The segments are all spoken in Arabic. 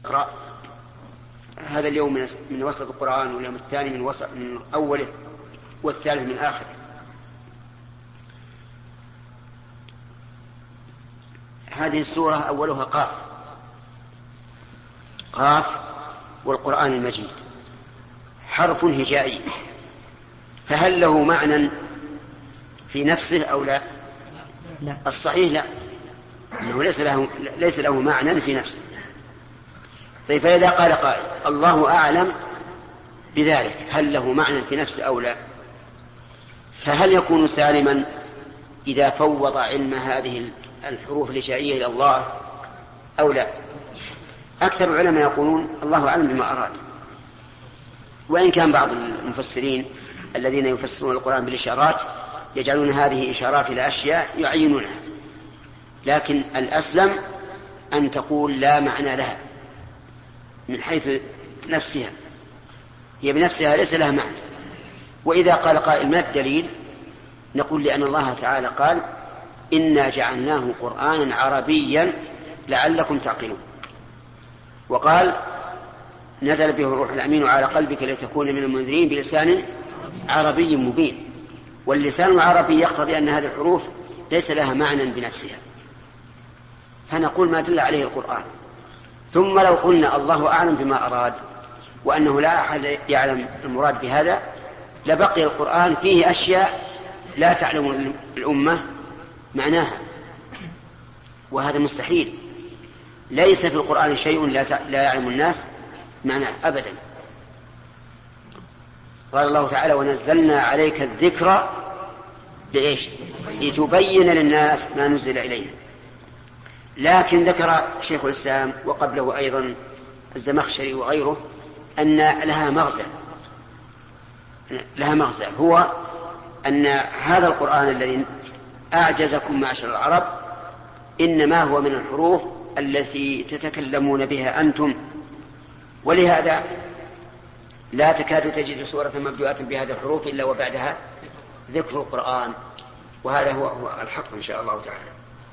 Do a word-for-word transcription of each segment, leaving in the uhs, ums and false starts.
اقرأ هذا اليوم من من وسط القرآن، واليوم الثاني من وسط من أوله، والثالث من آخره. هذه السورة أولها قاف، قاف والقرآن المجيد حرف هجائي، فهل له معنى في نفسه أو لا؟ لا. الصحيح لا، أنه ليس له ليس له معنى في نفسه. طيب فإذا قال قائل الله أعلم بذلك، هل له معنى في نفسه أو لا؟ فهل يكون سالما إذا فوض علم هذه الحروف الهجائية إلى الله أو لا؟ أكثر العلماء يقولون الله أعلم بما أراد، وإن كان بعض المفسرين الذين يفسرون القرآن بالإشارات يجعلون هذه إشارات إلى أشياء يعينونها، لكن الأسلم أن تقول لا معنى لها من حيث نفسها، هي بنفسها ليس لها معنى. وإذا قال قائل ما الدليل؟ نقول لأن الله تعالى قال إنا جعلناه قرآنا عربيا لعلكم تعقلون، وقال نزل به الروح الأمين على قلبك لتكون من المنذرين بلسان عربي مبين. واللسان العربي يقتضي أن هذه الحروف ليس لها معنى بنفسها، فنقول ما دل عليه القرآن. ثم لو قلنا الله أعلم بما أراد وأنه لا أحد يعلم المراد بهذا، لبقي القرآن فيه أشياء لا تعلم الأمة معناها، وهذا مستحيل. ليس في القرآن شيء لا يعلم الناس معناه أبدا. قال الله تعالى ونزلنا عليك الذكر لإيش؟ لتبين للناس ما نزل إليه. لكن ذكر شيخ الإسلام وقبله أيضا الزمخشري وغيره أن لها مغزى، لها مغزى هو أن هذا القرآن الذي أعجزكم معشر العرب إنما هو من الحروف التي تتكلمون بها أنتم، ولهذا لا تكاد تجد سورة مبدوءة بهذه الحروف إلا وبعدها ذكر القرآن، وهذا هو, هو الحق إن شاء الله تعالى.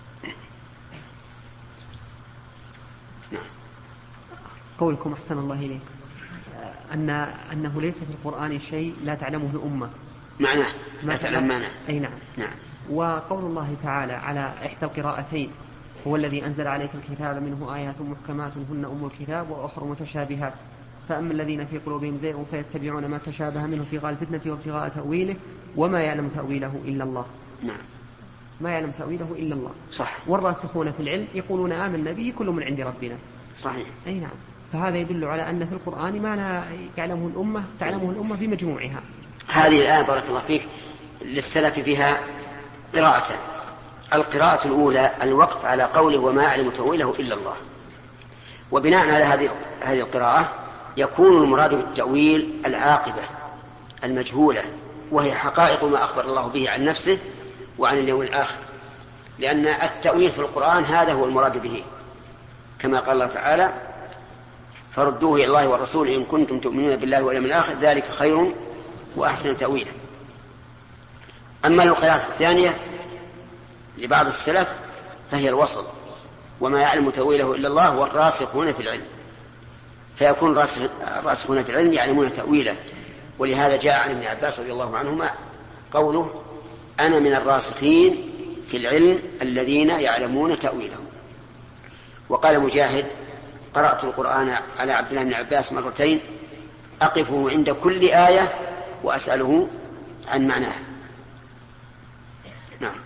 نعم. قولكم أحسن الله إليك أن أنه ليس في القرآن شيء لا تعلمه الأمة معناه لا تعلم معناه. أي نعم. نعم. وقول الله تعالى على إحدى القراءتين هو الذي أنزل عليك الكتاب منه آيات محكمات هن أم الكتاب وأخر متشابهات فأما الذين في قلوبهم زيغ فيتبعون ما تشابه منه ابتغاء الفتنة وابتغاء تأويله وما يعلم تأويله إلا الله. نعم. ما يعلم تأويله إلا الله. صح. والراسخون في العلم يقولون آمنا به كل من عند ربنا. صحيح. أي نعم. فهذا يدل على أن في القرآن ما لا يعلمه الأمة تعلمه الأمة بمجموعها. هذه الآية بارك الله فيك للسلف فيها قراءتان. القراءة الأولى الوقف على قوله وما يعلم تأويله إلا الله، وبناء على هذه هذه القراءة يكون المراد بالتأويل العاقبة المجهولة، وهي حقائق ما أخبر الله به عن نفسه وعن اليوم الآخر، لأن التأويل في القرآن هذا هو المراد به، كما قال الله تعالى فردوه إلى الله والرسول إن كنتم تؤمنون بالله واليوم الآخر ذلك خير وأحسن تأويلا. أما القراءة الثانية لبعض السلف فهي الوصل وما يعلم تأويله إلا الله والراسخون في العلم، فيكون الراسخون في العلم يعلمون تأويله. ولهذا جاء عن ابن عباس رضي الله عنهما قوله أنا من الراسخين في العلم الذين يعلمون تأويله. وقال مجاهد قرأت القرآن على عبد الله بن عباس مرتين أقفه عند كل آية وأسأله عن معناها. نعم.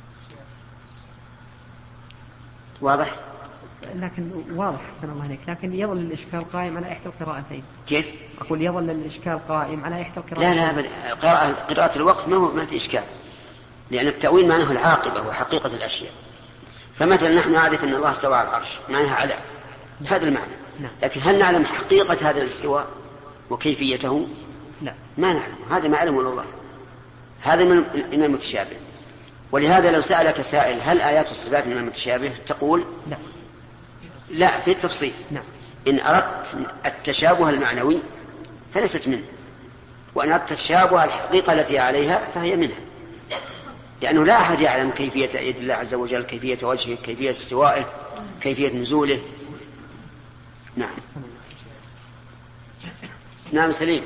واضح؟ لكن واضح حسن الله عليك، لكن يظل الإشكال قائم على إحدى القراءتين. كيف؟ أقول يظل الإشكال قائم على إحدى القراءتين. لا لا قراءة قراءة الوقت ما هو ما في إشكال، لأن التأويل معناه العاقبة وحقيقة الأشياء. فمثلا نحن نعرف أن الله استوى على العرش معناها على هذا المعنى، لكن هل نعلم حقيقة هذا الاستواء وكيفيته؟ لا ما نعلم، هذا ما علمه الله، هذا من المتشابه. ولهذا لو سألك سائل هل آيات الصفات من المتشابه تقول لا لا في التفصيل. نعم. إن أردت التشابه المعنوي فليست منه، وإن أردت التشابه الحقيقة التي عليها فهي منها، لأنه لا أحد يعلم كيفية يد الله عز وجل، كيفية وجهه، كيفية استوائه، كيفية نزوله. نعم. نعم سليم.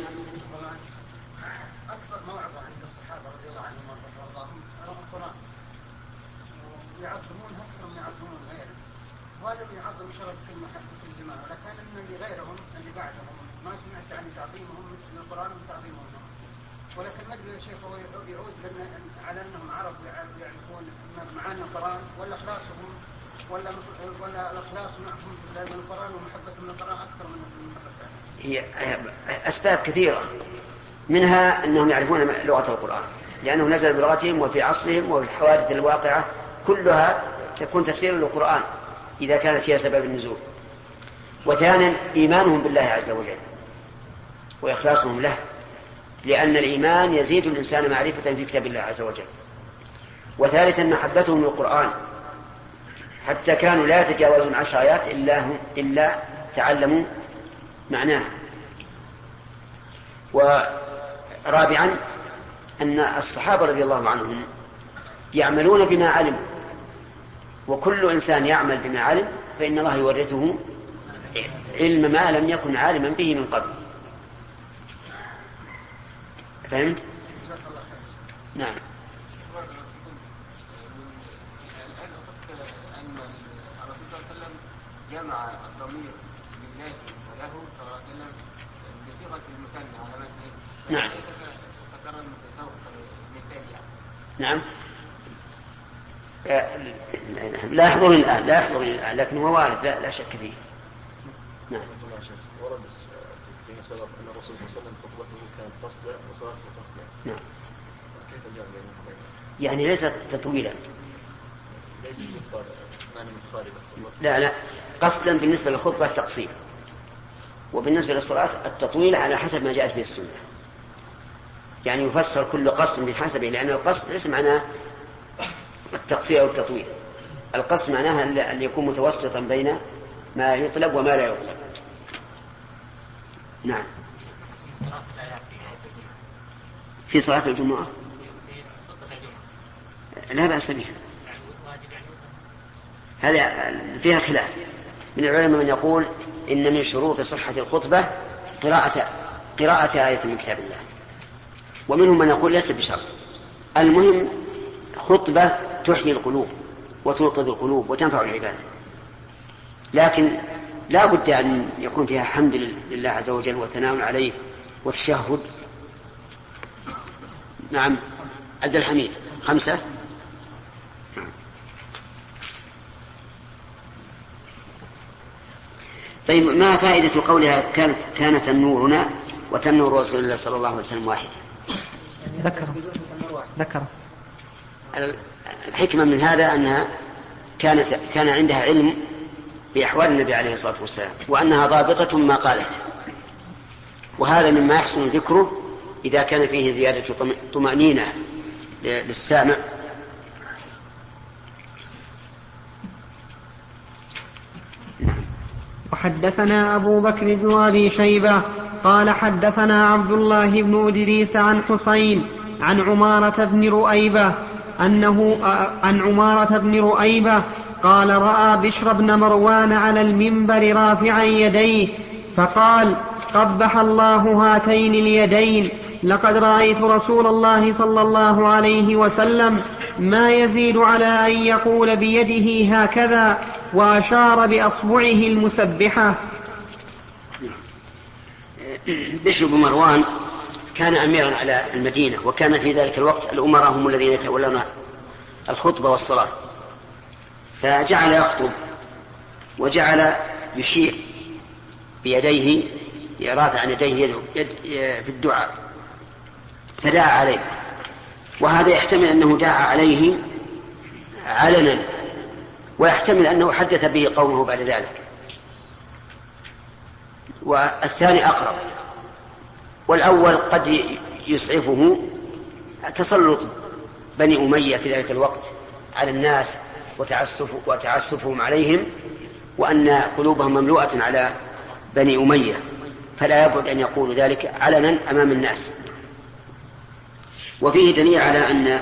أكثر موعظة عند الصحابة رضي الله عنهم وارضاهم القرآن، يعظمون أكثر من يعظمون غيره، وهذا اللي يعظم شرف كلمة في الجماعة، لكن أن اللي غيرهم اللي بعدهم ما سمعت عن تعظيمهم مثل القرآن وتعظيمهم. ولكن ما أدري يا شيخ هو يعود على أنهم عرب يعرفون معاني القرآن ولا إخلاصهم ولا ولا الإخلاص معهم من القرآن ومحبة من القرآن أكثر من المحبة. هي أسباب كثيرة، منها أنهم يعرفون لغة القرآن لأنه نزل بلغتهم وفي عصرهم وفي الحوادث الواقعة كلها تكون تفسير للقرآن إذا كانت هي سبب النزول. وثانيا إيمانهم بالله عز وجل وإخلاصهم له، لأن الإيمان يزيد الإنسان معرفة في كتاب الله عز وجل. وثالثا محبتهم للقرآن، حتى كانوا لا يتجاوزون عشر آيات إلا, إلا تعلموا معناها. ورابعا أن الصحابة رضي الله عنهم يعملون بما علموا، وكل إنسان يعمل بما علم فإن الله يورثه علم ما لم يكن عالما به من قبل. فهمت؟ نعم. جمع الضمير بالذات وله صلى الله عليه وسلم بصيغة المثنى على مثله. نعم. تكرر بصوت مثال يعني. نعم. لا يحضرني الآن لا يحضرني الآن لكن هو وارد لا, لا شك فيه. نعم. ورد في سبب أن الرسول صلى الله عليه وسلم خطبته كانت قصدا وصلاته قصدا. نعم. كيف جاء بينهما؟ يعني ليست تطويلا. ليست متقاربة. لا لا قصدا بالنسبة للخطبة التقصير، وبالنسبة للصلاة التطويل على حسب ما جاءت به السنة. يعني يفسر كل قصد بحسبه، لأن القصد ليس معناه التقصير أو التطويل. القصد معناها أن يكون متوسطا بين ما يطلب وما لا يطلب. نعم. في صلاة الجمعة لا بأس بها، هذا فيها خلاف من العلماء من يقول إن من شروط صحة الخطبة قراءة قراءة آية من كتاب الله، ومنهم من يقول ليس بشرط. المهم خطبة تحيي القلوب وتوقظ القلوب وتنفع العباد، لكن لا بد أن يكون فيها حمد لله عز وجل وثناء عليه والتشهد. نعم. عبد الحميد. خمسة. طيب ما فائدة قولها كانت كانت تنورنا وتنور رسول الله صلى الله عليه وسلم واحدة؟ ذكر ذكر الحكمة من هذا أنها كانت كان عندها علم بأحوال النبي عليه الصلاة والسلام، وأنها ضابطة ما قالت، وهذا مما يحسن ذكره إذا كان فيه زيادة طمأنينة للسامع. وحدثنا أبو بكر بن أبي شيبة قال حدثنا عبد الله بن إدريس عن حسين عن عمارة بن رؤيبة أنه عن عمارة بن رؤيبة قال رأى بشر بن مروان على المنبر رافعا يديه فقال قبح الله هاتين اليدين، لقد رأيت رسول الله صلى الله عليه وسلم ما يزيد على أن يقول بيده هكذا، وأشار بأصبعه المسبحة. بشر بن مروان كان أميرا على المدينة، وكان في ذلك الوقت الأمراء هم الذين يتولون الخطبة والصلاة، فجعل يخطب وجعل يشير بيديه رافعا عن يديه يد في الدعاء، فدعا عليه، وهذا يحتمل أنه دعا عليه علنا، ويحتمل أنه حدث به قومه بعد ذلك، والثاني أقرب. والأول قد يسعفه تسلط بني أمية في ذلك الوقت على الناس وتعسف وتعسفهم عليهم، وأن قلوبهم مملوءة على بني أمية، فلا يبعد أن يقول ذلك علنا أمام الناس. وفيه دليل على أن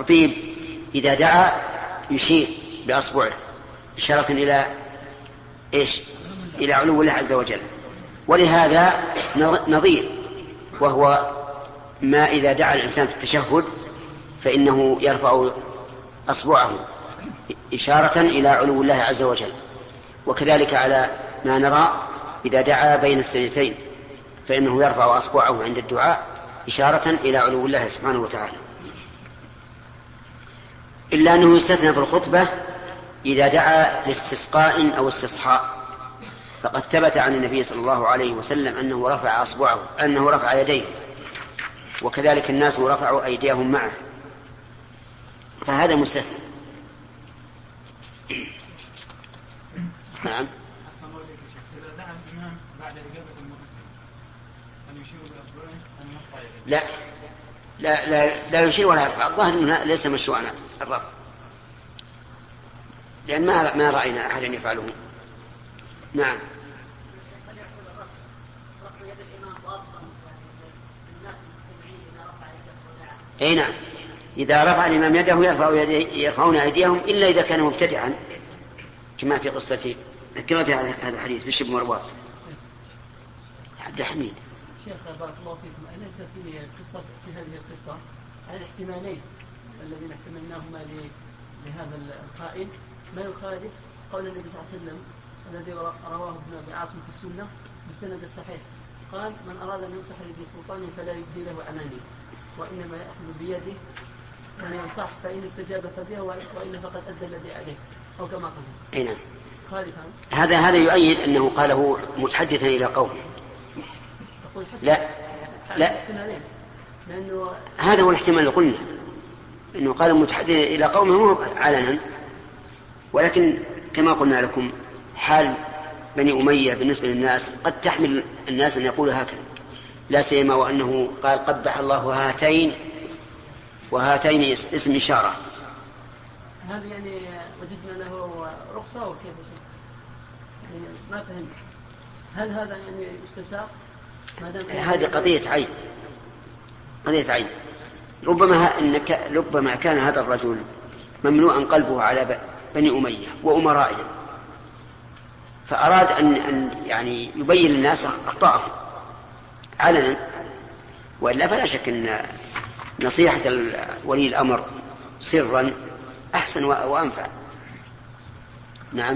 الخطيب إذا دعا يشير بأصبعه إشارة إلى إيش إلى علو الله عز وجل. ولهذا نظير، وهو ما إذا دعا الإنسان في التشهد فإنه يرفع أصبعه إشارة إلى علو الله عز وجل. وكذلك على ما نرى إذا دعا بين السجدتين فإنه يرفع أصبعه عند الدعاء إشارة إلى علو الله سبحانه وتعالى، إلا أنه يستثنى في الخطبة إذا دعا لاستسقاء أو استصحاء، فقد ثبت عن النبي صلى الله عليه وسلم أنه رفع أصبعه أنه رفع يديه، وكذلك الناس رفعوا أيديهم معه، فهذا مستثنى. نعم. لا لا لا, لا يشير ولا يرفع، الظاهر أنه ليس مشروعا الرفع، لأن ما ما رأينا أحدا يفعله. نعم. أي نعم، إذا رفع الإمام يده يرفع يرفعون أيديهم إلا إذا كان مبتدعا، كما في قصة كما في هذا الحديث بشر بن مروان. عبد الحميد. شيخ بارك الله فيكم، أليس في قصة في هذه القصة الاحتمالين الذين احتملناهما لهذا القائل ما يخالف قول النبي صلى الله عليه وسلم الذي رواه ابن أبي عاصم في السنة بالسند الصحيح، قال: من أراد أن ينصح لذي سلطان فلا يبدي له أماني، وإنما يأخذ بيده ومن ينصح فإن استجاب فبه وإلا فقد أدى الذي عليه، أو كما قال. أي نعم. هذا هذا يؤيد أنه قاله متحدثا إلى قومه. لا لا هذا هو الاحتمال اللي قلنا، أنه قال متحدثا إلى قومه مو علنا، ولكن كما قلنا لكم حال بني أمية بالنسبة للناس قد تحمل الناس أن يقولوا هكذا، لا سيما وأنه قال قبح الله هاتين، وهاتين اسم إشارة. هذا يعني وجدنا له رخصة وكيف يعني ما فهمت، هل هذا يعني استساق؟ هذه قضية عين، قضية عين. ربما إنك ربما كان هذا الرجل ممنوعا قلبه على بني أمية وأمرائهم، فأراد أن أن يعني يبين للناس أخطاءهم علنا، وإلا فلا شك أن نصيحة ولي الأمر سرا أحسن وأنفع. نعم.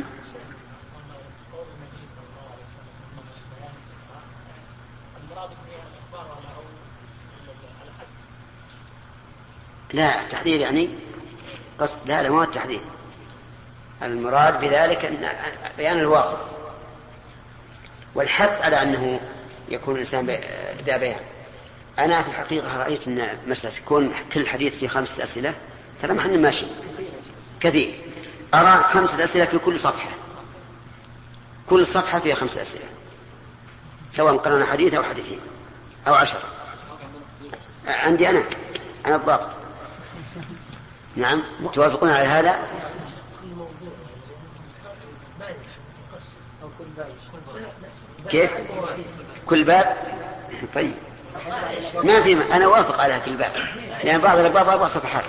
لا التحذير يعني قصد، لا لا ما هو التحذير، المراد بذلك أن بيان الواقع والحث على أنه يكون الإنسان ذا بيان. أنا في الحقيقة رأيت أن مسألة تكون كل حديث في خمسة أسئلة ترى ما حنا ماشي كثير، أرى خمسة أسئلة في كل صفحة، كل صفحة فيها خمسة أسئلة، سواء قرأنا حديث أو حديثين أو عشرة. عندي أنا أنا الضابط. نعم. توافقون على هذا؟ كيف؟ كل باب؟ طيب ما في ما. أنا أوافق على كل باب، لأن بعض الأبواب أربع صفحات.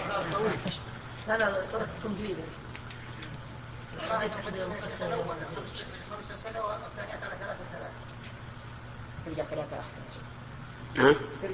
ها؟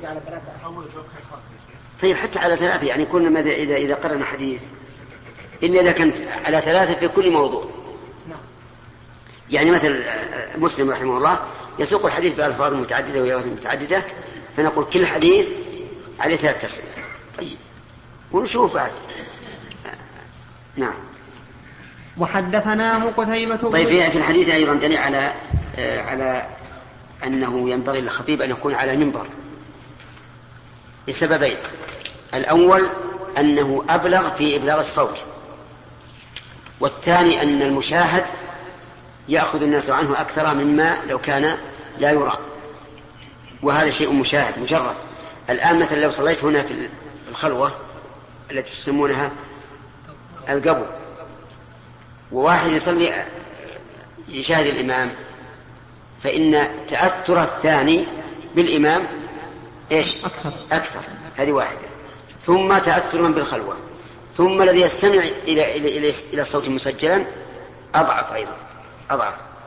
طيب حتى على ثلاثة يعني كل إذا إذا قرأنا حديث إلا إذا كانت على ثلاثة في كل موضوع. يعني مثل مسلم رحمه الله يسوق الحديث بألفاظ متعددة وروايات متعددة، فنقول كل حديث عليه ثلاثة أسئلة. طيب ونشوف بعد. نعم. وحدثناه قتيبة. طيب في الحديث أيضا دليل على على أنه ينبغي للخطيب أن يكون على منبر لسببين. الأول أنه أبلغ في إبلاغ الصوت، والثاني أن المشاهد يأخذ الناس عنه أكثر مما لو كان لا يرى، وهذا شيء مشاهد مجرد. الآن مثلا لو صليت هنا في الخلوة التي تسمونها القبو، وواحد يصلي يشاهد الإمام، فإن تأثر الثاني بالإمام إيش؟ أكثر, أكثر. هذه واحدة. ثم تأثر من بالخلوة، ثم الذي يستمع إلى, إلى, إلى, إلى الصوت مسجلا أضعف أيضا أضعف.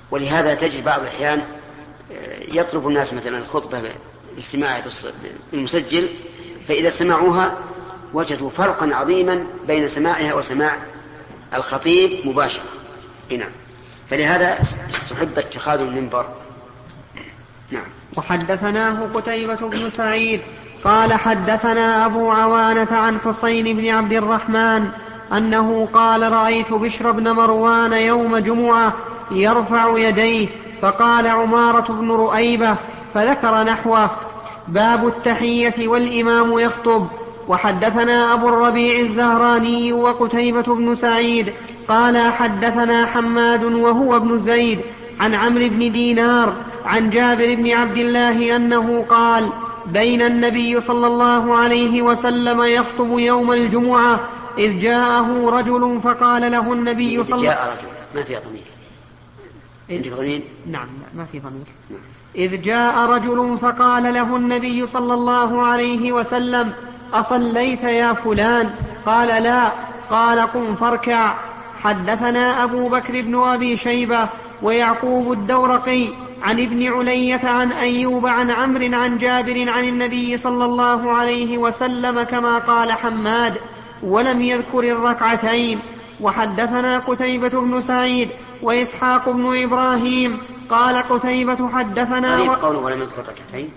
ولهذا تجد بعض الأحيان يطلب الناس مثلا الخطبة بالاستماع بالمسجل، فإذا سمعوها وجدوا فرقا عظيما بين سماعها وسماع الخطيب مباشرة. نعم، فلهذا استحب اتخاذ المنبر. نعم. وحدثناه قتيبة بن سعيد قال حدثنا أبو عوانة عن حسين بن عبد الرحمن أنه قال رأيت بشر بن مروان يوم جمعة يرفع يديه فقال عمارة بن رؤيبة فذكر نحوه. باب التحية والإمام يخطب. وحدثنا أبو الربيع الزهراني وقتيبة بن سعيد قال حدثنا حماد وهو ابن زيد عن عمرو بن دينار عن جابر بن عبد الله أنه قال بين النبي صلى الله عليه وسلم يخطب يوم الجمعة إذ جاءه رجل فقال له النبي صلى الله عليه وسلم ما في ضمير. إذ... ضمير؟ نعم ما في ضمير. إذ جاء رجل فقال له النبي صلى الله عليه وسلم أصليت يا فلان؟ قال لا. قال قم فاركع. حدثنا أبو بكر بن أبي شيبة ويعقوب الدورقي عن ابن علية عن أيوب عن عمرو عن جابر عن النبي صلى الله عليه وسلم كما قال حماد ولم يذكر الركعتين. وحدثنا قتيبة بن سعيد وإسحاق بن إبراهيم قال قتيبة حدثنا و... قوله ولم يذكر الركعتين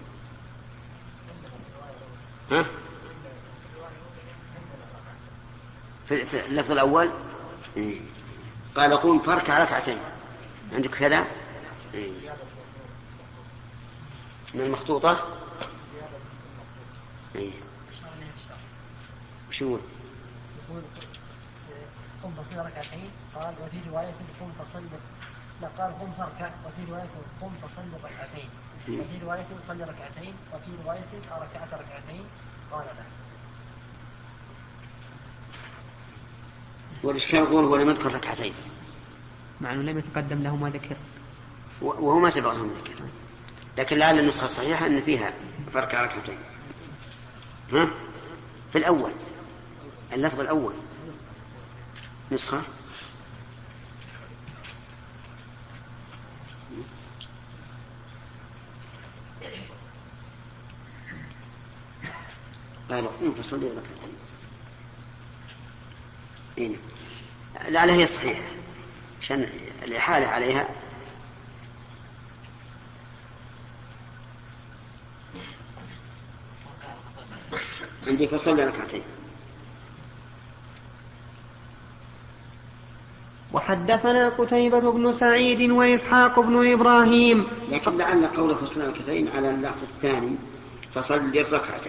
ها؟ في اللفظ الأول إيه. قال قوم فاركع ركعتين. عندك كذا إيه. من المخطوطة إيه. وش يقول؟ قم فصل ركعتين. قال وفي رواية قم فصل لا قال قم فاركع وفي رواية قم فصل ركعتين وفي رواية صل ركعتين وفي رواية ركعت ركعتين قال لا. والإشكال يقول هو لم يذكر ركعتين مع أنه لم يتقدم له ما ذكر وهو ما سبق لهم ذكر، لكن لعل النسخة الصحيحة أن فيها فرق ركعتين. ها؟ في الأول اللفظ الأول نسخة قال قم فصلي ركعتين. إيه. لعل هي صحيحة عشان الإحالة عليها. عندي فصلي ركعتين. وحدثنا قتيبة بن سعيد وإسحاق بن إبراهيم. لكن لعل قول فصلي ركعتين على اللفظ الثاني فصلي الركعتين.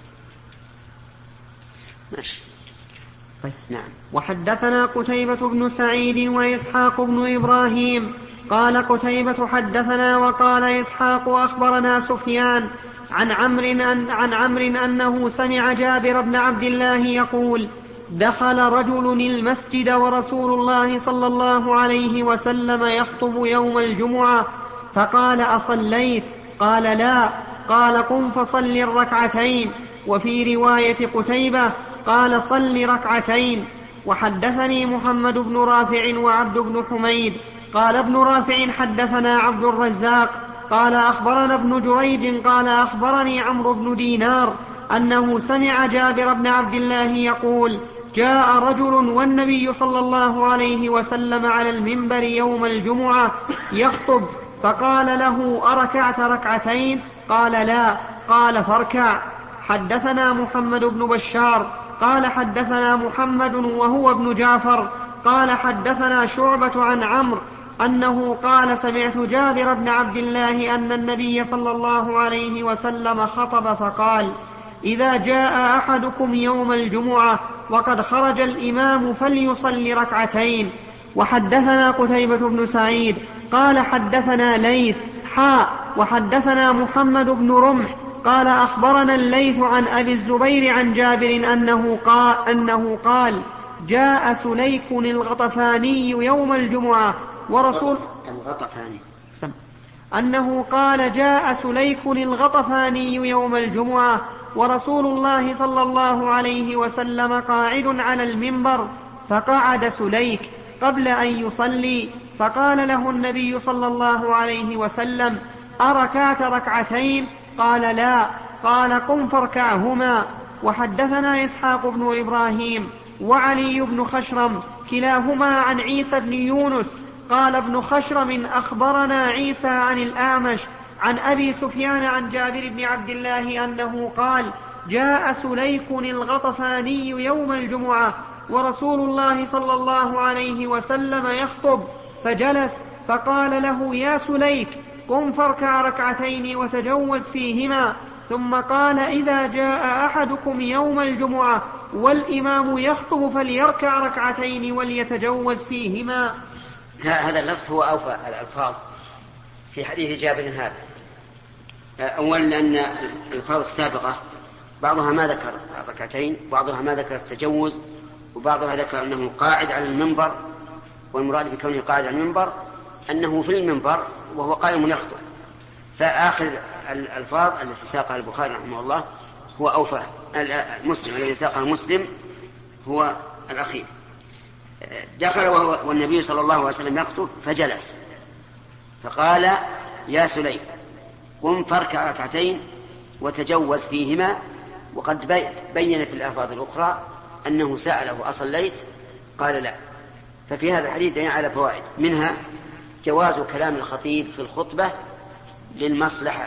ماشي. نعم. وحدثنا قتيبة بن سعيد وإسحاق بن إبراهيم قال قتيبة حدثنا وقال إسحاق أخبرنا سفيان عن عمرو أن عن عمرو أنه سمع جابر بن عبد الله يقول دخل رجل المسجد ورسول الله صلى الله عليه وسلم يخطب يوم الجمعة فقال أصليت؟ قال لا. قال قم فصل الركعتين. وفي رواية قتيبة قال صل ركعتين. وحدثني محمد بن رافع وعبد بن حميد قال ابن رافع حدثنا عبد الرزاق قال أخبرنا ابن جريج قال أخبرني عمرو بن دينار أنه سمع جابر بن عبد الله يقول جاء رجل والنبي صلى الله عليه وسلم على المنبر يوم الجمعة يخطب فقال له أركعت ركعتين؟ قال لا. قال فاركع. حدثنا محمد بن بشار قال حدثنا محمد وهو ابن جعفر قال حدثنا شعبة عن عمرو أنه قال سمعت جابر بن عبد الله أن النبي صلى الله عليه وسلم خطب فقال إذا جاء أحدكم يوم الجمعة وقد خرج الإمام فليصلي ركعتين. وحدثنا قتيبة بن سعيد قال حدثنا ليث حاء وحدثنا محمد بن رمح قال أخبرنا الليث عن أبي الزبير عن جابر أنه قال, أنه قال جاء سليك الغطفاني يوم الجمعة ورسول الغطفاني أنه قال جاء سليك الغطفاني يوم الجمعة ورسول الله صلى الله عليه وسلم قاعد على المنبر فقعد سليك قبل أن يصلي فقال له النبي صلى الله عليه وسلم: أركعت ركعتين؟ قال: لا. قال: قم فاركعهما. وحدثنا إسحاق بن إبراهيم وعلي بن خشرم كلاهما عن عيسى بن يونس قال ابن خشرم: أخبرنا عيسى عن الأعمش عن أبي سفيان عن جابر بن عبد الله أنه قال: جاء سليك الغطفاني يوم الجمعة ورسول الله صلى الله عليه وسلم يخطب، فجلس فقال له: يا سليك، قم فاركع ركعتين وتجوز فيهما. ثم قال: إذا جاء أحدكم يوم الجمعة والإمام يخطب فليركع ركعتين وليتجوز فيهما. هذا اللفظ هو أوفى الألفاظ في حديث جابر هذا. أولا لأن الألفاظ السابقة بعضها ما ذكر ركعتين، بعضها ما ذكر التجوز، وبعضها ذكر أنه قاعد على المنبر، والمراد بكونه قاعد على المنبر أنه في المنبر وهو قائم يخطب. فآخر الألفاظ التي ساقها البخاري رحمه الله هو أوفى. المسلم الذي ساقها مسلم هو الأخير. دخل والنبي صلى الله عليه وسلم يخطب فجلس فقال: يا سليم، قم فاركع ركعتين وتجوز فيهما. وقد بين في الألفاظ الأخرى أنه سأله: أصليت؟ قال: لا. ففي هذا الحديث دليل على فوائد، منها جواز كلام الخطيب في الخطبة للمصلحة،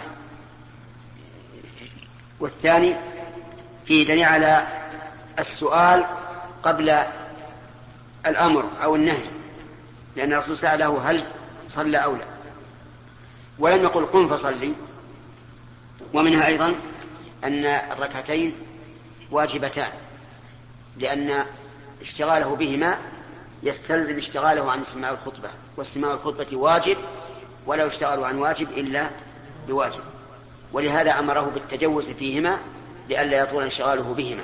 والثاني فيه دليل على السؤال قبل الأمر أو النهي، لأن الرسول سأله: هل صلى أو لا؟ ولم يقل: قم فصلي. ومنها أيضا أن الركعتين واجبتان، لأن اشتغاله بهما يستلزم اشتغاله عن استماع الخطبة، واستماع الخطبة واجب ولا يشتغل عن واجب إلا بواجب، ولهذا أمره بالتجوز فيهما لئلا يطول انشغاله بهما.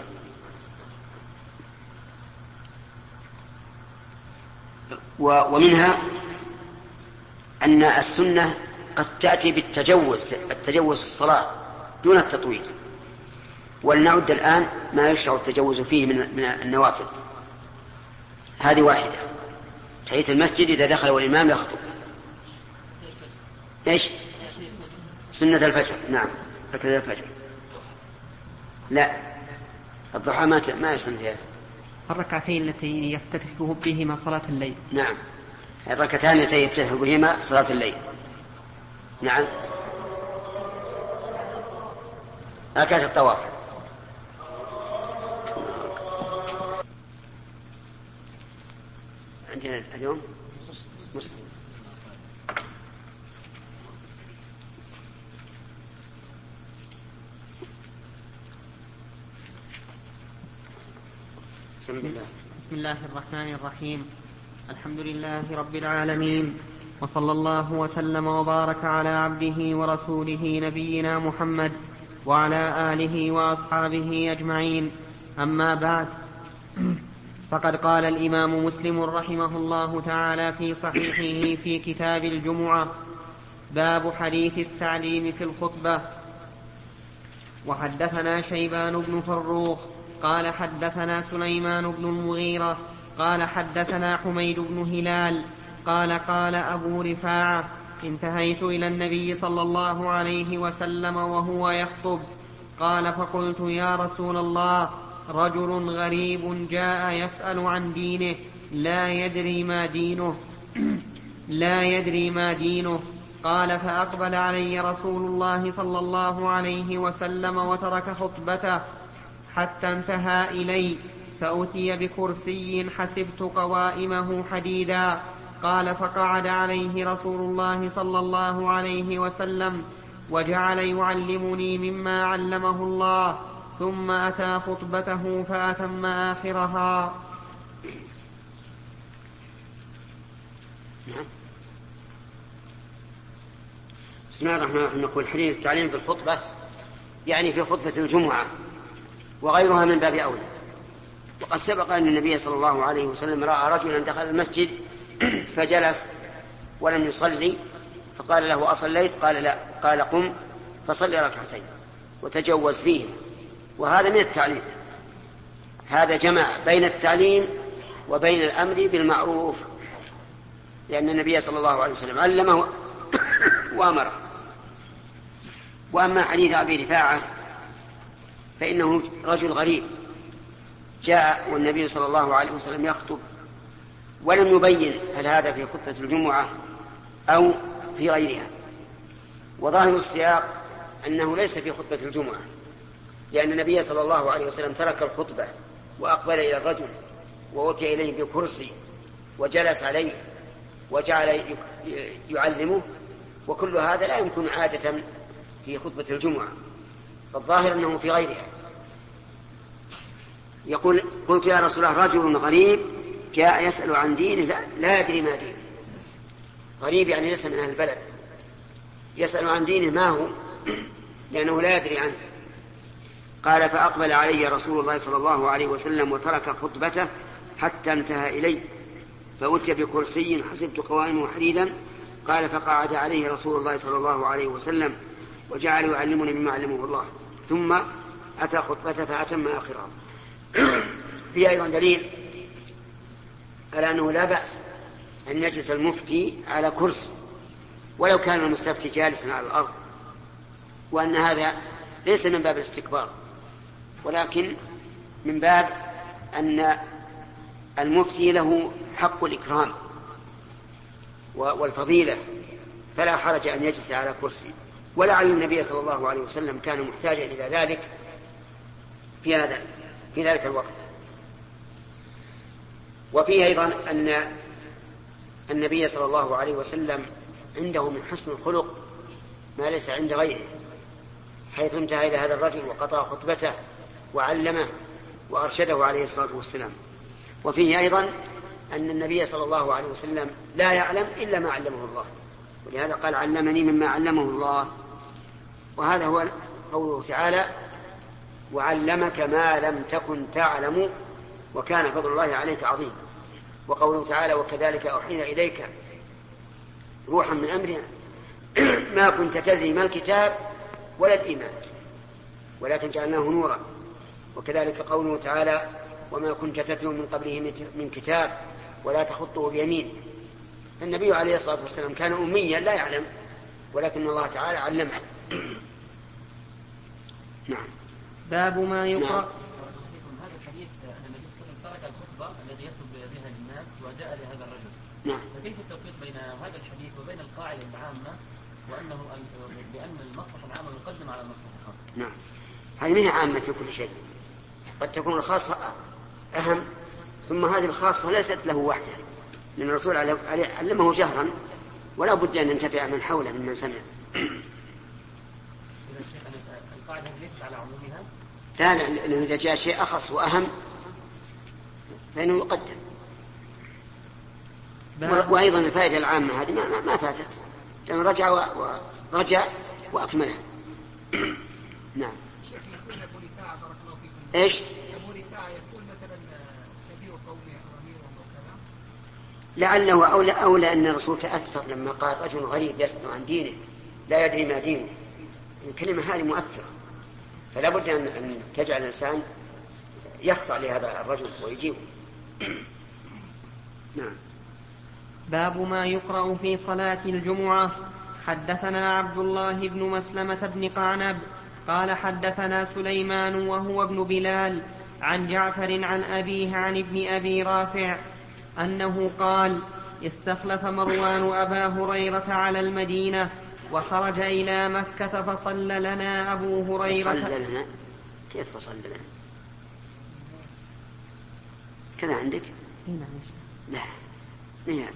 ومنها أن السنة قد تأتي بالتجوز التجوز في الصلاة دون التطويل. ولنعد الآن ما يشرع التجوز فيه من النوافل. هذه واحدة: تحية المسجد إذا دخل والإمام يخطب. إيش؟ سنة الفجر. نعم، هكذا الفجر. لا، الضحى ما ما يسن فيها. الركعتين التي يفتتح بهما صلاة الليل. نعم، الركعتان التي يفتتح بهما صلاة الليل. نعم، ركعة الطواف. عندنا اليوم مسلم. بسم الله. بسم الله الرحمن الرحيم. الحمد لله رب العالمين، وصلى الله وسلم وبارك على عبده ورسوله نبينا محمد وعلى آله وأصحابه أجمعين. أما بعد، فقد قال الإمام مسلم رحمه الله تعالى في صحيحه في كتاب الجمعة: باب حديث التعليم في الخطبة. وحدثنا شيبان بن فروخ قال حدثنا سليمان بن المغيرة قال حدثنا حميد بن هلال قال قال أبو رفاعة: انتهيت إلى النبي صلى الله عليه وسلم وهو يخطب، قال: فقلت: يا رسول الله، رجل غريب جاء يسأل عن دينه لا يدري ما دينه لا يدري ما دينه قال: فأقبل علي رسول الله صلى الله عليه وسلم وترك خطبته حتى انتهى إلي، فأتي بكرسي حسبت قوائمه حديدا. قال: فقعد عليه رسول الله صلى الله عليه وسلم وجعل يعلمني مما علمه الله، ثم أتى خطبته فأتم آخرها. بسم الله الرحمن الرحيم. نقول حديث التعليم في الخطبة يعني في خطبة الجمعة وغيرها من باب أولى. وقد سبق أن النبي صلى الله عليه وسلم رأى رجلا دخل المسجد فجلس ولم يصلي، فقال له: أصليت؟ قال: لا. قال: قم فصلي ركعتين وتجوز فيه. وهذا من التعليم، هذا جمع بين التعليم وبين الأمر بالمعروف. لأن النبي صلى الله عليه وسلم علمه وأمره. وأما حديث أبي رفاعة فإنه رجل غريب جاء والنبي صلى الله عليه وسلم يخطب ولم يبين هل هذا في خطبة الجمعة أو في غيرها، وظاهر السياق أنه ليس في خطبة الجمعة، لأن النبي صلى الله عليه وسلم ترك الخطبة وأقبل إلى الرجل وأتي إليه بكرسي وجلس عليه وجعل يعلمه، وكل هذا لا يمكن عادة في خطبة الجمعة، فالظاهر أنه في غيرها. يقول قلت يا رسول الله رجل غريب جاء يسأل عن دينه لا, لا يدري ما دينه. غريب يعني ليس من أهل البلد، يسأل عن دينه ما هو لأنه لا يدري عنه. قال فأقبل علي رسول الله صلى الله عليه وسلم وترك خطبته حتى انتهى إلي، فأتي بكرسي حسبت قوائمه حديدا. قال فقعد عليه رسول الله صلى الله عليه وسلم وجعل يعلمني مما علمه الله، ثم أتى خطبته فأتم آخرها. في أيضا دليل على أنه لا بأس أن يجلس المفتي على كرسي ولو كان المستفتي جالسا على الأرض، وأن هذا ليس من باب الاستكبار ولكن من باب أن المفتي له حق الإكرام والفضيلة، فلا حرج أن يجلس على كرسي. ولعل النبي صلى الله عليه وسلم كان محتاجا إلى ذلك في هذا في ذلك الوقت. وفيه أيضا أن النبي صلى الله عليه وسلم عنده من حسن الخلق ما ليس عند غيره، حيث انتهى إلى هذا الرجل وقطع خطبته وعلمه وأرشده عليه الصلاة والسلام. وفيه أيضا أن النبي صلى الله عليه وسلم لا يعلم إلا ما علمه الله، ولهذا قال علمني مما علمه الله. وهذا هو قوله تعالى وعلمك ما لم تكن تعلم وكان فضل الله عليك عظيم. وقوله تعالى وكذلك أوحينا إليك روحا من أمرنا ما كنت تدري ما الكتاب ولا الإيمان ولكن جعلناه نورا. وكذلك قوله تعالى وما كنت تتلو من قبله من كتاب ولا تخطه بيمينه. النبي عليه الصلاة والسلام كان أميا لا يعلم، ولكن الله تعالى علمه. نعم. باب ما يقرأ. نعم. هذا الحديث أن النبي صلى الله عليه وسلم ترك الخطبة الذي يخطب بها للناس وجاء لهذا الرجل. نعم. فكيف التوفيق بين هذا الحديث وبين القاعدة العامة وأنه بأن المصلحة العامة يقدم على المصلحة الخاصة؟ نعم. هذه ما هي عامة في كل شيء، قد تكون الخاصة أهم، ثم هذه الخاصة ليست له وحده، لأن الرسول علمه جهرا ولا بد أن ينتفع من حوله ممن سمع. القاعدة ليست على عمومها؟ لا، لأنه إذا جاء شيء أخص وأهم فإنه يقدم. وأيضا الفائدة العامة هذه ما, ما فاتت، لأنه رجع ورجع وأكملها. نعم. إيش؟ لعله أولى, أولى أن الرسول تأثر لما قال رجل غريب يسأل عن دينه لا يدري ما دينه. الكلمة هذه مؤثرة، فلا بد أن تجعل الإنسان يخضع لهذا الرجل ويجيبه. نعم. باب ما يقرأ في صلاة الجمعة. حدثنا عبد الله بن مسلمة بن قعنب قال حدثنا سليمان وهو ابن بلال عن جعفر عن أبيه عن ابن أبي رافع أنه قال استخلف مروان أبا هريرة على المدينة وخرج إلى مكة فصلى لنا أبو هريرة. فصلى لنا؟ كيف فصلى لنا؟ كذا عندك؟ لا ما هي.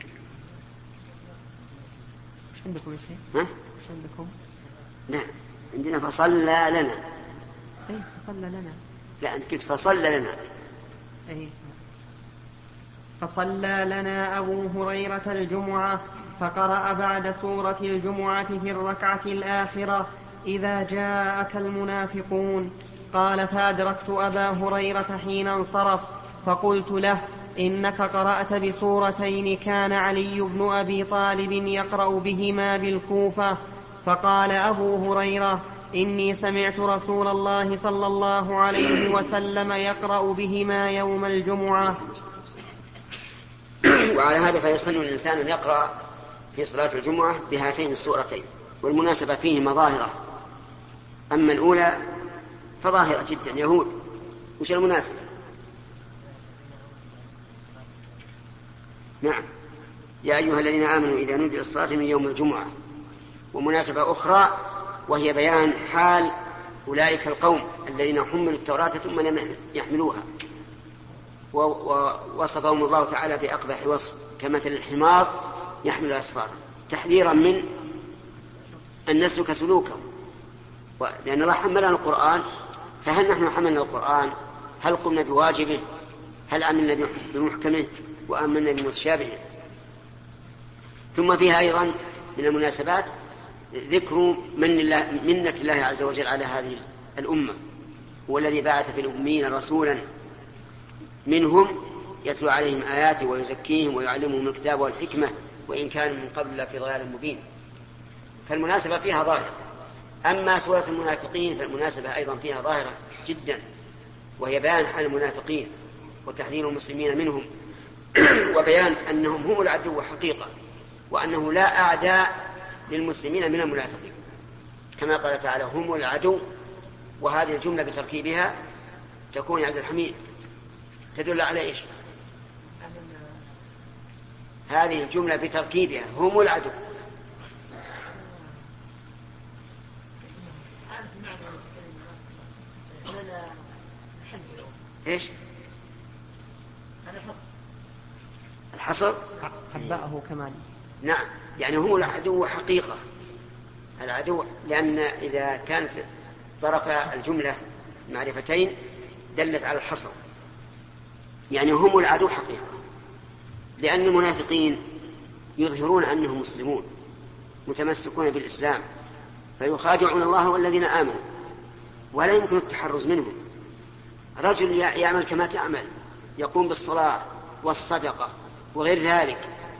ايش عندكم يا شيخ؟ ها؟ ايش عندكم؟ لا عندنا فصلى لنا. اي فصلى لنا. لا أنت قلت فصلى لنا. اي فصلى لنا أبو هريرة الجمعة فقرأ بعد سورة الجمعة في الركعة الآخرة إذا جاءك المنافقون. قال فأدركت أبا هريرة حين انصرف فقلت له إنك قرأت بسورتين كان علي بن أبي طالب يقرأ بهما بالكوفة. فقال أبو هريرة إني سمعت رسول الله صلى الله عليه وسلم يقرأ بهما يوم الجمعة. وعلى هذا فيسن الإنسان أن يقرأ في صلاة الجمعة بهاتين السورتين، والمناسبة فيهما ظاهرة. أما الأولى فظاهرة جدا، يهود. وش المناسبة؟ نعم، يا أيها الذين آمنوا إذا نودي للصلاة من يوم الجمعة. ومناسبة أخرى وهي بيان حال أولئك القوم الذين حملوا التوراة ثم لم يحملوها، ووصفهم الله تعالى بأقبح وصف كمثل الحمار يحمل أسفارا، تحذيرا من أن نسلك سلوكه، لأن الله حملنا القرآن، فهل نحن حملنا القرآن؟ هل قمنا بواجبه؟ هل آمنا بمحكمه وآمنا بمتشابهه؟ ثم فيها أيضا من المناسبات ذكر من الله منة الله عز وجل على هذه الأمة، هو الذي بعث في الأمين رسولا منهم يتلو عليهم آياته ويزكيهم ويعلمهم الكتاب والحكمة وإن كان من قبل لفي ضلال مبين. فالمناسبة فيها ظاهرة. أما سورة المنافقين فالمناسبة أيضا فيها ظاهرة جدا، وهي بيان حال المنافقين وتحذير المسلمين منهم وبيان أنهم هم العدو حقيقة، وأنه لا أعداء للمسلمين من المنافقين، كما قال تعالى هم العدو. وهذه الجملة بتركيبها تكون عبد الحميد تدل على إيش؟ هذه الجملة بتركيبها هم العدو. إيش؟ الحصر حباءه كمان. نعم، يعني هم العدو حقيقة، العدو، لأن إذا كانت ظرف الجملة معرفتين دلت على الحصر، يعني هم العدو حقيقة، لأن المنافقين يظهرون أنهم مسلمون متمسكون بالإسلام فيخادعون الله والذين آمنوا، ولا يمكن التحرز منهم. رجل يعمل كما تعمل، يقوم بالصلاة والصدقة وغير ذلك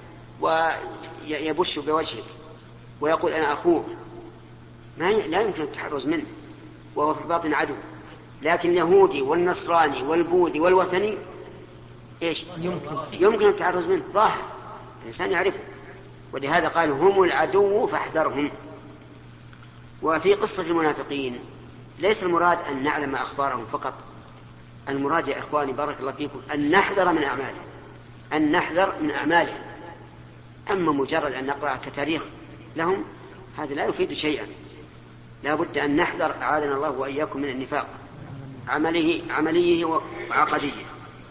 ويبش بوجهك ويقول أنا أخوك، ما لا يمكن التحرز منه وهو في الباطن عدو. لكن اليهودي والنصراني والبوذي والوثني إيش؟ يمكن, يمكن التحرز منه، ظاهر الإنسان يعرفه، ولهذا قالوا هم العدو فاحذرهم. وفي قصة المنافقين ليس المراد أن نعلم أخبارهم فقط، المراد يا إخواني بارك الله فيكم أن نحذر من أعمالهم، أن نحذر من أعمالهم. أما مجرد أن نقرأ كتاريخ لهم هذا لا يفيد شيئا، لا بد أن نحذر أعاذنا الله وإياكم من النفاق عمله عمليه وعقديه.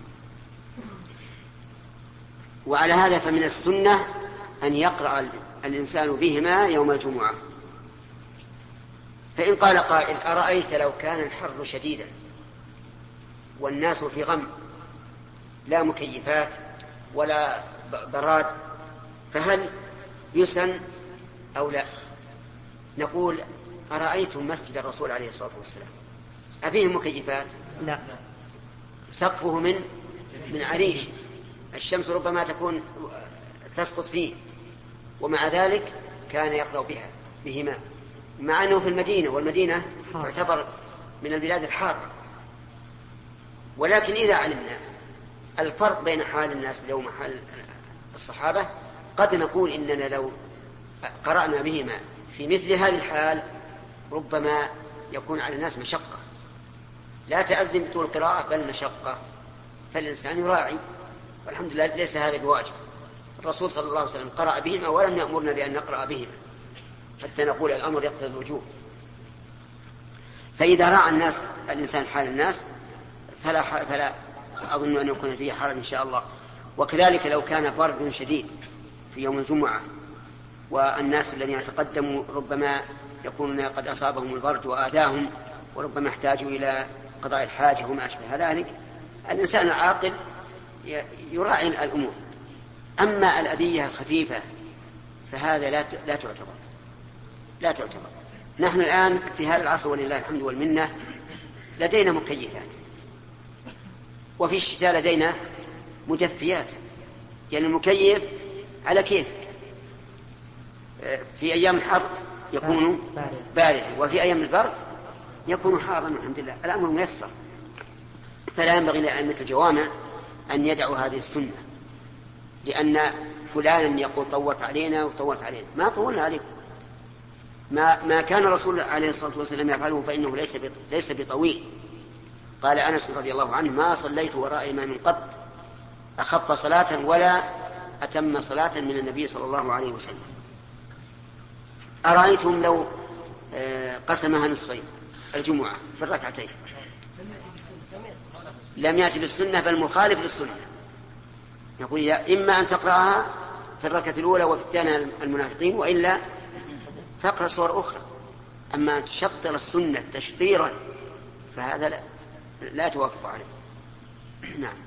وعلى هذا فمن السنة أن يقرأ الإنسان بهما يوم الجمعة. فإن قال قائل أرأيت لو كان الحر شديدا والناس في غم لا مكيفات ولا براد فهل يسن أو لا؟ نقول أرأيتم مسجد الرسول عليه الصلاة والسلام أفيه مكيفات؟ لا. سقفه من من عريش، الشمس ربما تكون تسقط فيه، ومع ذلك كان يقرأ بها بهما، مع أنه في المدينة، والمدينة تعتبر من البلاد الحارة. ولكن إذا علمنا الفرق بين حال الناس اليوم وحال الصحابة قد نقول إننا لو قرأنا بهما في مثل هذه الحال ربما يكون على الناس مشقة، لا تأذن بطول القراءة بل مشقة، فالإنسان يراعي. والحمد لله ليس هذا بواجب، الرسول صلى الله عليه وسلم قرأ بهما ولم يأمرنا بأن نقرأ بهما حتى نقول الأمر يقتضي الوجوب. فإذا راعى الناس الإنسان حال الناس فلا, فلا أظن أن يكون فيه حرج إن شاء الله. وكذلك لو كان برد شديد في يوم الجمعة والناس الذين تقدموا ربما يكونون قد أصابهم البرد وآذاهم وربما احتاجوا إلى قضاء الحاجة وما أشبه ذلك، الإنسان العاقل يراعي الأمور. أما الأذية الخفيفة فهذا لا لا تعتبر لا تعتبر. نحن الآن في هذا العصر ولله الحمد والمنة لدينا مكيفات، وفي الشتاء لدينا مدفيات، يعني المكيف على كيف. في أيام الحر يكون بارد وفي أيام البرد يكون حارا، الحمد لله الأمر ميسر. فلا ينبغي لأئمة الجوامع أن يدعوا هذه السنة، لأن فلانا يقول طوت علينا وطوت علينا. ما طولنا عليكم، ما ما كان الرسول عليه الصلاة والسلام يفعله فإنه ليس ليس بطويل. قال أنس رضي الله عنه: ما صليت وراء إمام قط أخف صلاة ولا أتم صلاة من النبي صلى الله عليه وسلم. أرأيتم لو قسمها نصفين الجمعة في الركعتين؟ لم يأتي بالسنة بل مخالف للسنة. يقول إما أن تقرأها في الركعة الأولى وفي الثانية المنافقين، وإلا فاقرأ صور أخرى. أما تشطر السنة تشطيرا فهذا لا, لا توافق عليه. نعم.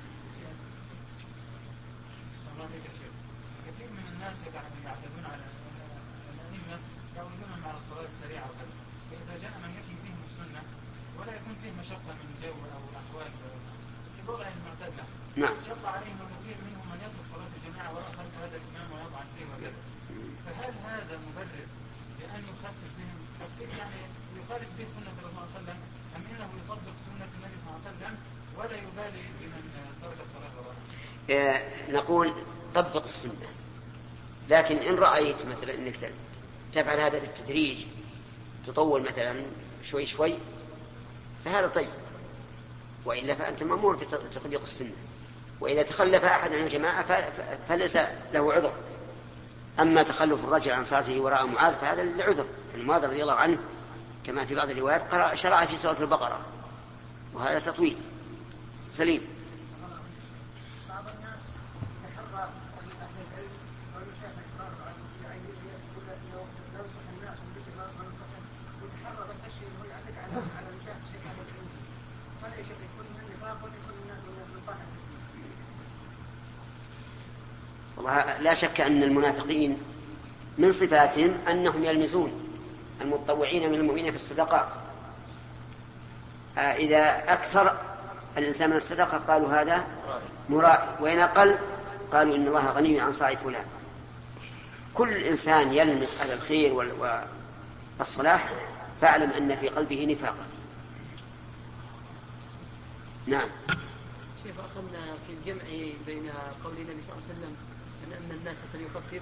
كثير من الناس يعتدون على الأئمة يعودون مع الصلاة السريعة وكذا، فإذا جاء من يحيي فيهم السنة ولا يكون فيه مشقة من جو أو الأحوال كبضع المعتاد له، نعم، شق عليهم وكثير منهم من يترك صلاة الجماعة وراء خلف هذا الإمام ويضع فيه وكذا. فهل هذا مبرر لأن يخفف بهم تخفيف يعني يخالف به سنة الرسول صلى الله عليه وسلم، أم إنه يطبق سنة النبي صلى الله عليه وسلم ولا يبالي بمن ترك الصلاة وراءه؟ نقول طبق السنة، لكن إن رأيت مثلا أنك تفعل هذا بالتدريج، تطول مثلا شوي شوي، فهذا طيب، وإلا فأنت مأمور بتطبيق السنة. وإذا تخلف أحد عن الجماعة فليس له عذر. أما تخلف الرجل عن صلاته وراء معاذ فهذا لعذر. معاذ رضي الله عنه كما في بعض الروايات قرأ شرع في سورة البقرة، وهذا تطويل سليم. بعض الناس يتحرى أهل العلم ويشاهد إقرار يعني لو ننصح الناس وذكر الله ونصحهم ويتحرى بس الشيء هو يعتق على على مشاهد شيء أهل العلم، فلا يشك يكون من النفاق ويكون من السلطان. والله لا شك أن المنافقين من صفاتهم أنهم يلمزون المتطوعين من المؤمنين في الصدقات. إذا أكثر الإنسان من الصدقة قالوا هذا مرائي، وإن أقل قالوا إن الله غني عن صاع فلان. كل إنسان يلمس على الخير والصلاح فاعلم أن في قلبه نفاقا. نعم. شيخ، أخذنا في الجمع بين قول النبي صلى الله عليه وسلم أن أما الناس فليخفف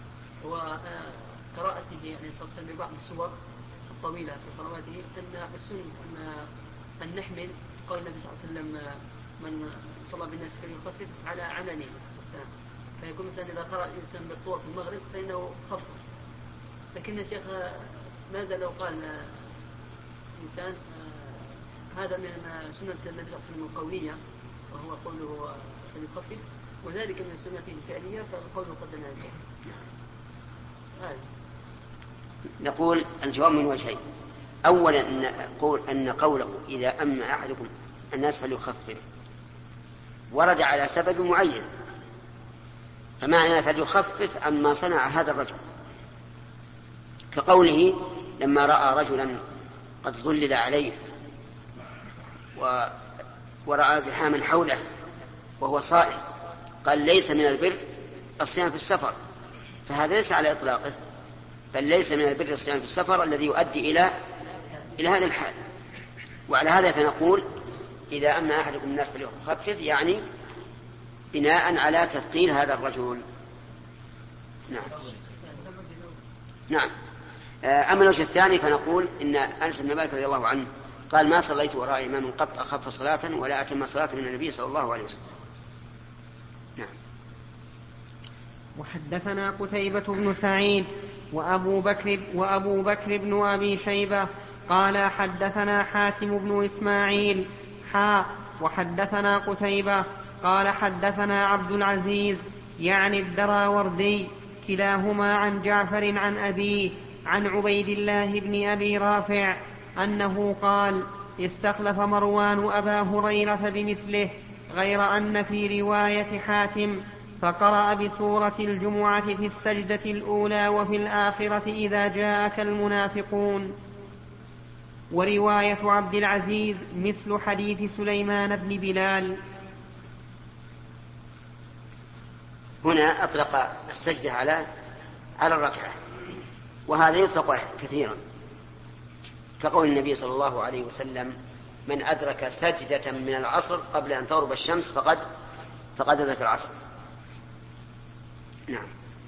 وقراءته يعني صلى الله عليه وسلم ببعض السور الطويلة في صلواته، أن السنة أن أن نحمل قول النبي صلى الله عليه وسلم من صلى بالناس فليخفف على عمله، فيكون مثلا إذا قرأ الإنسان بالطور في المغرب فإنه خفف. لكن يا شيخ ماذا لو قال إنسان هذا من سنة النبي صلى الله عليه وسلم القولية وهو قوله فليخفف، وذلك من سنته الفعلية فالقول قد نادى. نقول الجواب من وجهين. أولا أن, قول أن قوله إذا أم أحدكم الناس فليخفف ورد على سبب معين، فمعنى فليخفف عما صنع هذا الرجل، كقوله لما رأى رجلا قد ظلل عليه و... ورأى زحاما حوله وهو صائم قال ليس من البر الصيام في السفر، فهذا ليس على إطلاقه، بل ليس من البر الصيام في السفر الذي يؤدي إلى إلى هذا الحال. وعلى هذا فنقول إذا أما أحدكم الناس فليخفف، يعني بناء على تثقيل هذا الرجل. نعم. نعم. أما الوجه الثاني فنقول إن أنس بن مالك رضي الله عنه قال ما صليت وراء إمام قط أخف صلاة ولا أتم صلاة من النبي صلى الله عليه وسلم. نعم. وحدثنا قتيبة بن سعيد وأبو بكر, وأبو بكر بن أبي شيبة قال حدثنا حاتم بن إسماعيل حا وحدثنا قتيبة قال حدثنا عبد العزيز يعني الدراوردي كلاهما عن جعفر عن أبيه عن عبيد الله بن أبي رافع أنه قال استخلف مروان أبا هريرة بمثله، غير أن في رواية حاتم فقرأ بسورة الجمعة في السجدة الأولى وفي الآخرة إذا جاءك المنافقون. ورواية عبد العزيز مثل حديث سليمان بن بلال. هنا أطلق السجدة على على الركعة، وهذا يطلق كثيرا، كقول النبي صلى الله عليه وسلم من أدرك سجدة من العصر قبل أن تغرب الشمس فقد فقد أدرك العصر. نعم.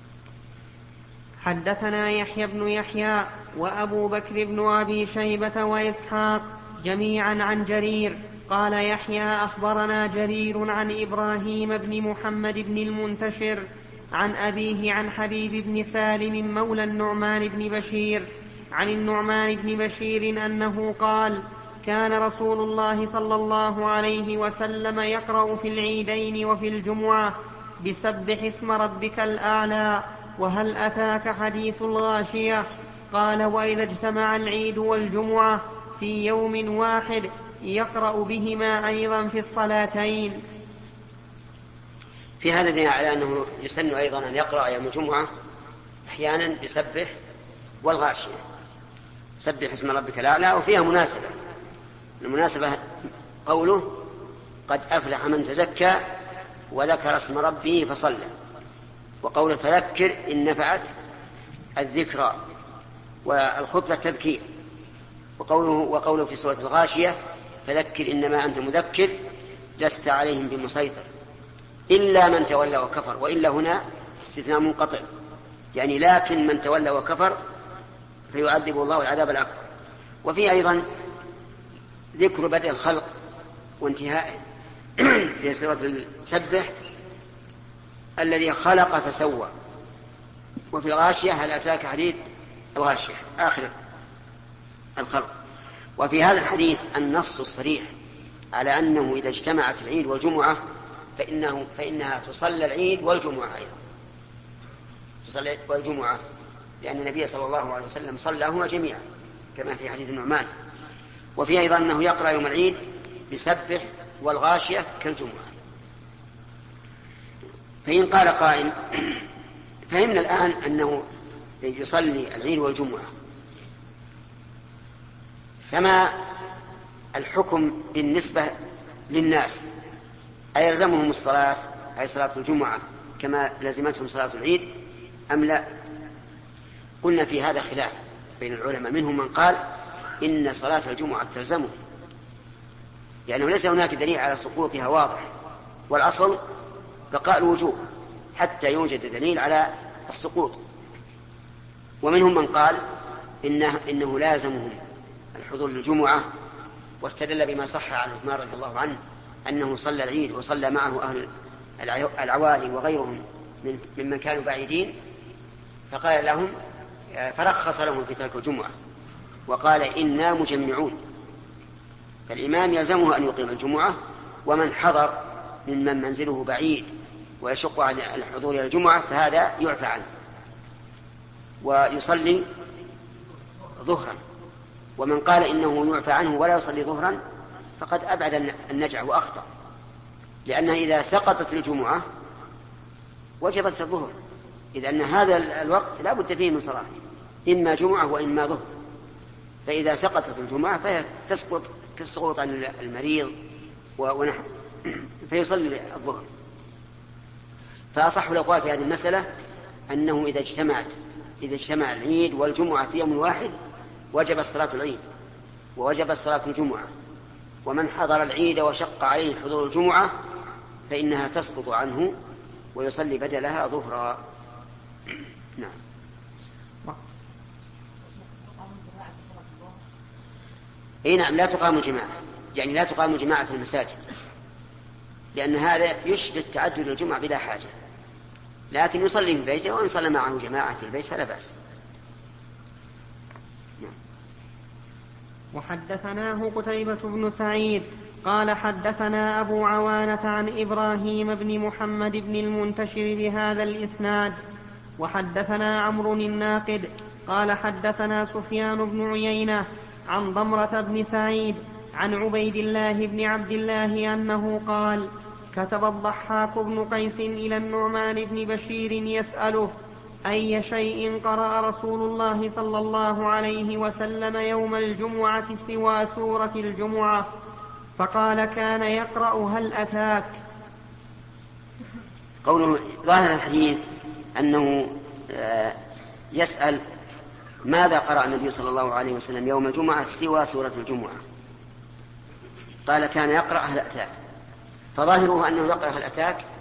حدثنا يحيى بن يحيى وأبو بكر بن أبي شيبة وإسحاق جميعا عن جرير قال يحيى أخبرنا جرير عن إبراهيم بن محمد بن المنتشر عن أبيه عن حبيب بن سالم مولى النعمان بن بشير عن النعمان بن بشير أنه قال كان رسول الله صلى الله عليه وسلم يقرأ في العيدين وفي الجمعة بسبح اسم ربك الأعلى وهل أتاك حديث الغاشية. قال وإذا اجتمع العيد والجمعة في يوم واحد يقرأ بهما أيضا في الصلاتين. في هذا دليل على أنه يسن أيضا أن يقرأ يوم الجمعة أحيانا بسبح والغاشية، سبح اسم ربك الأعلى، وفيها مناسبة. المناسبة قوله قد أفلح من تزكى وذكر اسم ربه فصلى، وقوله فذكر إن نفعت الذكرى والخطبة تذكير، وقوله, وقوله في سورة الغاشية فذكر إنما أنت مذكر لست عليهم بمسيطر إلا من تولى وكفر، وإلا هنا استثناء منقطع، يعني لكن من تولى وكفر فيعذب الله العذاب الأكبر. وفي أيضا ذكر بدء الخلق وانتهائه في سورة السبح الذي خلق فسوى، وفي الغاشية هل أتاك حديث الغاشية آخر الخلق. وفي هذا الحديث النص الصريح على أنه إذا اجتمعت العيد والجمعة فإنه فإنها تصلى العيد والجمعة أيضا، تصلى والجمعة، لأن النبي صلى الله عليه وسلم صلاهما جميعا كما في حديث النعمان. وفي أيضا أنه يقرأ يوم العيد بسبح والغاشية كالجمعة. فإن قال قائل فهمنا الآن أنه يصلي العيد والجمعة، فما الحكم بالنسبة للناس؟ أيلزمهم الصلاة أي صلاة الجمعة كما لزمتهم صلاة العيد أم لا؟ قلنا في هذا خلاف بين العلماء، منهم من قال إن صلاة الجمعة تلزمهم لأنه ليس هناك دليل على سقوطها واضح، والأصل بقاء الوجوب حتى يوجد دليل على السقوط. ومنهم من قال إنه, إنه لازمهم الحضور للجمعة، واستدل بما صح عن عثمان رضي الله عنه أنه صلى العيد وصلى معه أهل العوالي وغيرهم ممن كانوا بعيدين، فقال لهم فرخص لهم في ترك الجمعة وقال إنا مجمعون، فالإمام يلزمه أن يقيم الجمعة، ومن حضر ممن منزله بعيد ويشق على الحضور إلى الجمعة فهذا يعفى عنه ويصلي ظهرا. ومن قال إنه يعفى عنه ولا يصلي ظهرا فقد أبعد النجع وأخطأ، لأنها إذا سقطت الجمعة وجبت الظهر، إذ أن هذا الوقت لا بد فيه من صلاة، إما جمعة وإما ظهر، فإذا سقطت الجمعة فهي تسقط كالسقوط عن المريض ونحو فيصلي الظهر. فأصح الأقوال في هذه المسألة أنه إذا اجتمعت إذا اجتمع العيد والجمعة في يوم واحد وجب صلاة العيد ووجب صلاة الجمعة، ومن حضر العيد وشق عليه حضور الجمعة فإنها تسقط عنه ويصلي بدلها ظهرا. نعم. اي نعم، لا تقام الجماعة، يعني لا تقام الجماعة في المساجد، لأن هذا يشبه تعدد الجمعة بلا حاجة، لكن يصلي في بيته، وإن صلى معه جماعة في البيت فلا بأس. نعم. وحدثناه قتيبة بن سعيد قال حدثنا أبو عوانة عن إبراهيم بن محمد بن المنتشر بهذا الإسناد. وحدثنا عمرو الناقد قال حدثنا سفيان بن عيينة عن ضمرة بن سعيد عن عبيد الله بن عبد الله أنه قال كتب الضحاك بن قيس إلى النعمان بن بشير يسأله أي شيء قرأ رسول الله صلى الله عليه وسلم يوم الجمعة سوى سورة الجمعة، فقال كان يقرأ هل أتاك. قوله ظاهر الحديث أنه يسأل ماذا قرأ النبي صلى الله عليه وسلم يوم الجمعة سوى سورة الجمعة، قال كان يقرأ هل أتاك، فظاهره أنه يقرأ هل أتاك